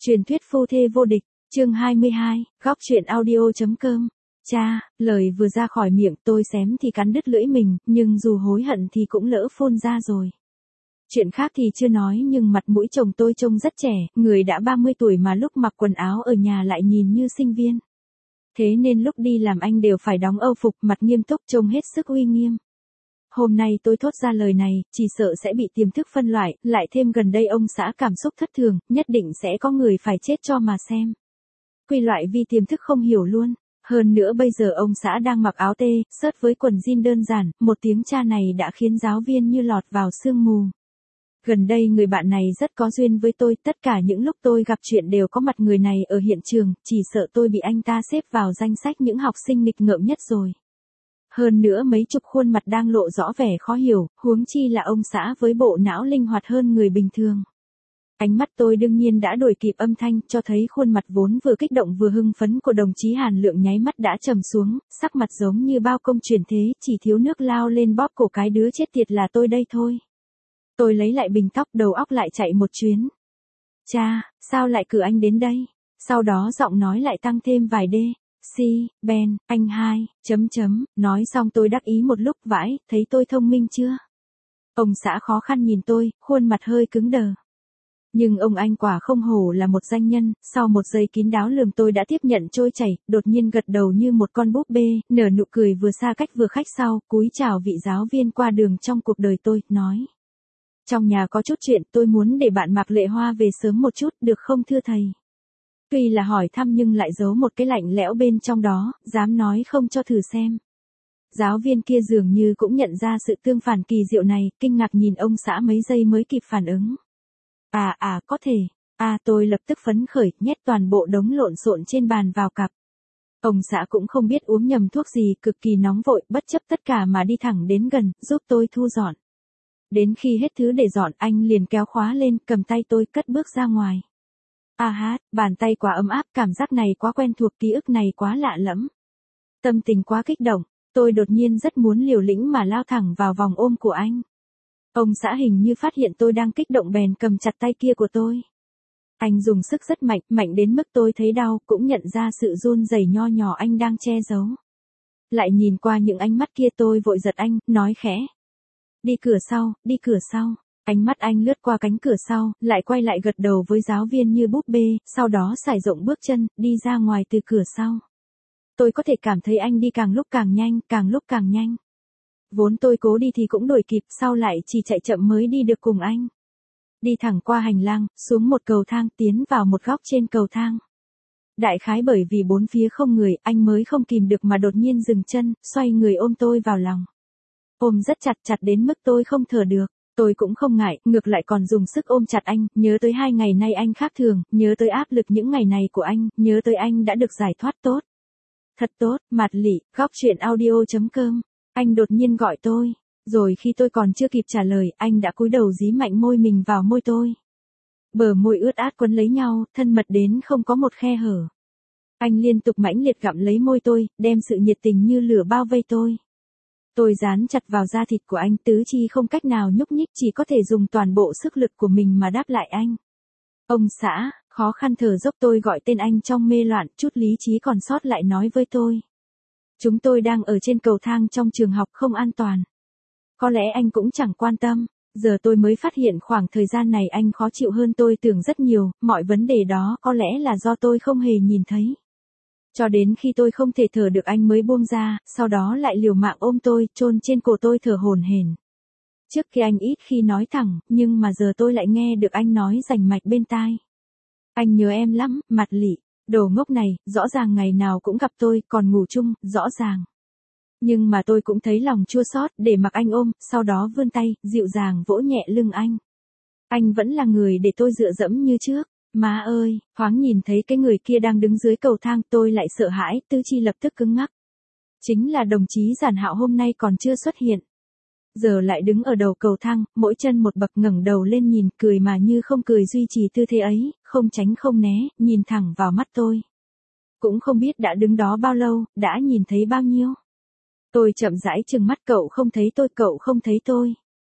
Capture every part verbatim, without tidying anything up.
Truyền thuyết phu thê vô địch, chương hai mươi hai, góc truyện audio.com. Cha, lời vừa ra khỏi miệng tôi xém thì cắn đứt lưỡi mình, nhưng dù hối hận thì cũng lỡ phun ra rồi. Chuyện khác thì chưa nói nhưng mặt mũi chồng tôi trông rất trẻ, người đã ba mươi tuổi mà lúc mặc quần áo ở nhà lại nhìn như sinh viên. Thế nên lúc đi làm anh đều phải đóng âu phục, mặt nghiêm túc, trông hết sức uy nghiêm. Hôm nay tôi thốt ra lời này, chỉ sợ sẽ bị tiềm thức phân loại, lại thêm gần đây ông xã cảm xúc thất thường, nhất định sẽ có người phải chết cho mà xem. Quy loại vì tiềm thức không hiểu luôn. Hơn nữa bây giờ ông xã đang mặc áo tê, sớt với quần jean đơn giản, một tiếng cha này đã khiến giáo viên như lọt vào sương mù. Gần đây người bạn này rất có duyên với tôi, tất cả những lúc tôi gặp chuyện đều có mặt người này ở hiện trường, chỉ sợ tôi bị anh ta xếp vào danh sách những học sinh nghịch ngợm nhất rồi. Hơn nữa mấy chục khuôn mặt đang lộ rõ vẻ khó hiểu, huống chi là ông xã với bộ não linh hoạt hơn người bình thường. Ánh mắt tôi đương nhiên đã đổi kịp âm thanh, cho thấy khuôn mặt vốn vừa kích động vừa hưng phấn của đồng chí Hàn Lượng nháy mắt đã trầm xuống, sắc mặt giống như bao công chuyển thế, chỉ thiếu nước lao lên bóp cổ cái đứa chết tiệt là tôi đây thôi. Tôi lấy lại bình tóc, đầu óc lại chạy một chuyến. Cha, sao lại cử anh đến đây? Sau đó giọng nói lại tăng thêm vài đê. Si, Ben, anh hai, chấm chấm, nói xong tôi đắc ý một lúc vãi, thấy tôi thông minh chưa? Ông xã khó khăn nhìn tôi, khuôn mặt hơi cứng đờ. Nhưng ông anh quả không hổ là một danh nhân, sau một giây kín đáo lườm tôi đã tiếp nhận trôi chảy, đột nhiên gật đầu như một con búp bê, nở nụ cười vừa xa cách vừa khách sau, cúi chào vị giáo viên qua đường trong cuộc đời tôi, nói. Trong nhà có chút chuyện, tôi muốn để bạn Mạc Lệ Hoa về sớm một chút, được không thưa thầy? Tuy là hỏi thăm nhưng lại giấu một cái lạnh lẽo bên trong đó, dám nói không cho thử xem. Giáo viên kia dường như cũng nhận ra sự tương phản kỳ diệu này, kinh ngạc nhìn ông xã mấy giây mới kịp phản ứng. À à, có thể. À, tôi lập tức phấn khởi, nhét toàn bộ đống lộn xộn trên bàn vào cặp. Ông xã cũng không biết uống nhầm thuốc gì, cực kỳ nóng vội, bất chấp tất cả mà đi thẳng đến gần, giúp tôi thu dọn. Đến khi hết thứ để dọn, anh liền kéo khóa lên, cầm tay tôi cất bước ra ngoài. À hát, bàn tay quá ấm áp, cảm giác này quá quen thuộc, ký ức này quá lạ lẫm. Tâm tình quá kích động, tôi đột nhiên rất muốn liều lĩnh mà lao thẳng vào vòng ôm của anh. Ông xã hình như phát hiện tôi đang kích động bèn cầm chặt tay kia của tôi. Anh dùng sức rất mạnh, mạnh đến mức tôi thấy đau, cũng nhận ra sự run rẩy nho nhỏ anh đang che giấu. Lại nhìn qua những ánh mắt kia tôi vội giật anh, nói khẽ. Đi cửa sau, đi cửa sau. Ánh mắt anh lướt qua cánh cửa sau, lại quay lại gật đầu với giáo viên như búp bê, sau đó sải rộng bước chân, đi ra ngoài từ cửa sau. Tôi có thể cảm thấy anh đi càng lúc càng nhanh, càng lúc càng nhanh. Vốn tôi cố đi thì cũng đuổi kịp, sau lại chỉ chạy chậm mới đi được cùng anh. Đi thẳng qua hành lang, xuống một cầu thang, tiến vào một góc trên cầu thang. Đại khái bởi vì bốn phía không người, anh mới không kìm được mà đột nhiên dừng chân, xoay người ôm tôi vào lòng. Ôm rất chặt, chặt đến mức tôi không thở được. Tôi cũng không ngại, ngược lại còn dùng sức ôm chặt anh, nhớ tới hai ngày nay anh khác thường, nhớ tới áp lực những ngày này của anh, nhớ tới anh đã được giải thoát tốt. Thật tốt, Mạt Lị, góc truyện audio.com. Anh đột nhiên gọi tôi, rồi khi tôi còn chưa kịp trả lời, anh đã cúi đầu dí mạnh môi mình vào môi tôi. Bờ môi ướt át quấn lấy nhau, thân mật đến không có một khe hở. Anh liên tục mãnh liệt gặm lấy môi tôi, đem sự nhiệt tình như lửa bao vây tôi. Tôi dán chặt vào da thịt của anh, tứ chi không cách nào nhúc nhích, chỉ có thể dùng toàn bộ sức lực của mình mà đáp lại anh. Ông xã, khó khăn thở dốc tôi gọi tên anh trong mê loạn, chút lý trí còn sót lại nói với tôi. Chúng tôi đang ở trên cầu thang trong trường học không an toàn. Có lẽ anh cũng chẳng quan tâm, giờ tôi mới phát hiện khoảng thời gian này anh khó chịu hơn tôi tưởng rất nhiều, mọi vấn đề đó có lẽ là do tôi không hề nhìn thấy. Cho đến khi tôi không thể thở được anh mới buông ra, sau đó lại liều mạng ôm tôi, chôn trên cổ tôi thở hổn hển. Trước khi anh ít khi nói thẳng, nhưng mà giờ tôi lại nghe được anh nói rành mạch bên tai. Anh nhớ em lắm, Mạt Lị, đồ ngốc này, rõ ràng ngày nào cũng gặp tôi, còn ngủ chung, rõ ràng. Nhưng mà tôi cũng thấy lòng chua xót, để mặc anh ôm, sau đó vươn tay, dịu dàng vỗ nhẹ lưng anh. Anh vẫn là người để tôi dựa dẫm như trước. Má ơi, thoáng nhìn thấy cái người kia đang đứng dưới cầu thang, tôi lại sợ hãi, tứ chi lập tức cứng ngắc. Chính là đồng chí Giản Hạo hôm nay còn chưa xuất hiện. Giờ lại đứng ở đầu cầu thang, mỗi chân một bậc, ngẩng đầu lên nhìn, cười mà như không cười, duy trì tư thế ấy, không tránh không né, nhìn thẳng vào mắt tôi. Cũng không biết đã đứng đó bao lâu, đã nhìn thấy bao nhiêu. Tôi chậm rãi trừng mắt, cậu không thấy tôi, cậu không thấy tôi.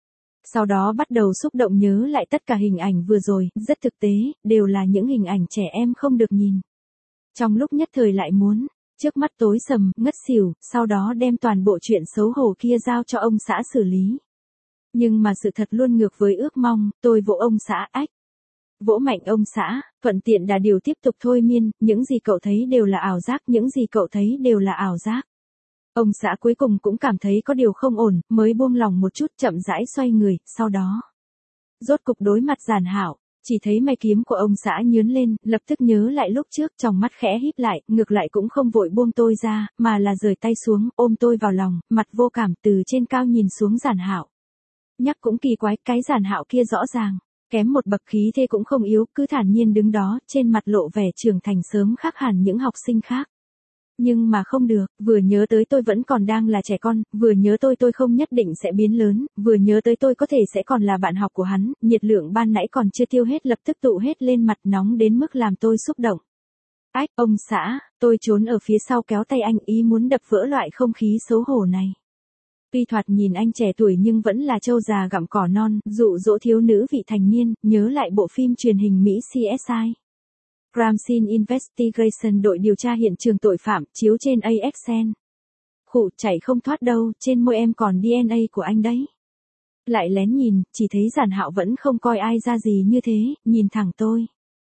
Sau đó bắt đầu xúc động nhớ lại tất cả hình ảnh vừa rồi, rất thực tế, đều là những hình ảnh trẻ em không được nhìn. Trong lúc nhất thời lại muốn, trước mắt tối sầm, ngất xỉu, sau đó đem toàn bộ chuyện xấu hổ kia giao cho ông xã xử lý. Nhưng mà sự thật luôn ngược với ước mong, tôi vỗ ông xã ách. Vỗ mạnh ông xã, thuận tiện đà điều tiếp tục thôi miên, những gì cậu thấy đều là ảo giác, những gì cậu thấy đều là ảo giác. Ông xã cuối cùng cũng cảm thấy có điều không ổn, mới buông lòng một chút chậm rãi xoay người, sau đó. Rốt cục đối mặt Giản Hạo, chỉ thấy mày kiếm của ông xã nhướn lên, lập tức nhớ lại lúc trước trong mắt khẽ híp lại, ngược lại cũng không vội buông tôi ra, mà là rời tay xuống, ôm tôi vào lòng, mặt vô cảm từ trên cao nhìn xuống Giản Hạo. Nhắc cũng kỳ quái, cái Giản Hạo kia rõ ràng, kém một bậc khí thế cũng không yếu, cứ thản nhiên đứng đó, trên mặt lộ vẻ trưởng thành sớm khác hẳn những học sinh khác. Nhưng mà không được, vừa nhớ tới tôi vẫn còn đang là trẻ con, vừa nhớ tôi tôi không nhất định sẽ biến lớn, vừa nhớ tới tôi có thể sẽ còn là bạn học của hắn, nhiệt lượng ban nãy còn chưa tiêu hết lập tức tụ hết lên mặt nóng đến mức làm tôi xúc động. Ách, ông xã, tôi trốn ở phía sau kéo tay anh ý muốn đập vỡ loại không khí xấu hổ này. Tuy thoạt nhìn anh trẻ tuổi nhưng vẫn là trâu già gặm cỏ non, dụ dỗ thiếu nữ vị thành niên, nhớ lại bộ phim truyền hình Mỹ xê ét i. Crime Scene Investigation đội điều tra hiện trường tội phạm, chiếu trên a ích en. Khụ chạy không thoát đâu, trên môi em còn đê en a của anh đấy. Lại lén nhìn, chỉ thấy Giản Hạo vẫn không coi ai ra gì như thế, nhìn thẳng tôi.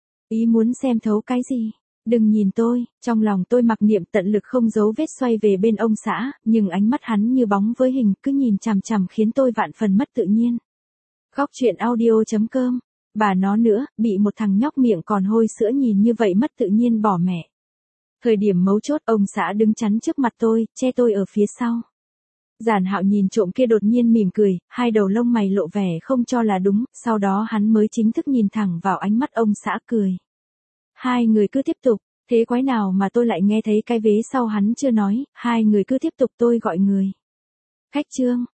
Ý muốn xem thấu cái gì? Đừng nhìn tôi, trong lòng tôi mặc niệm tận lực không giấu vết xoay về bên ông xã, nhưng ánh mắt hắn như bóng với hình, cứ nhìn chằm chằm khiến tôi vạn phần mất tự nhiên. Góc truyện audio chấm com. Bà nó nữa, bị một thằng nhóc miệng còn hôi sữa nhìn như vậy mất tự nhiên bỏ mẹ. Thời điểm mấu chốt ông xã đứng chắn trước mặt tôi, che tôi ở phía sau. Giản Hạo nhìn trộm kia đột nhiên mỉm cười, hai đầu lông mày lộ vẻ không cho là đúng, sau đó hắn mới chính thức nhìn thẳng vào ánh mắt ông xã cười. Hai người cứ tiếp tục, thế quái nào mà tôi lại nghe thấy cái vế sau hắn chưa nói, hai người cứ tiếp tục tôi gọi người. Khách Trương,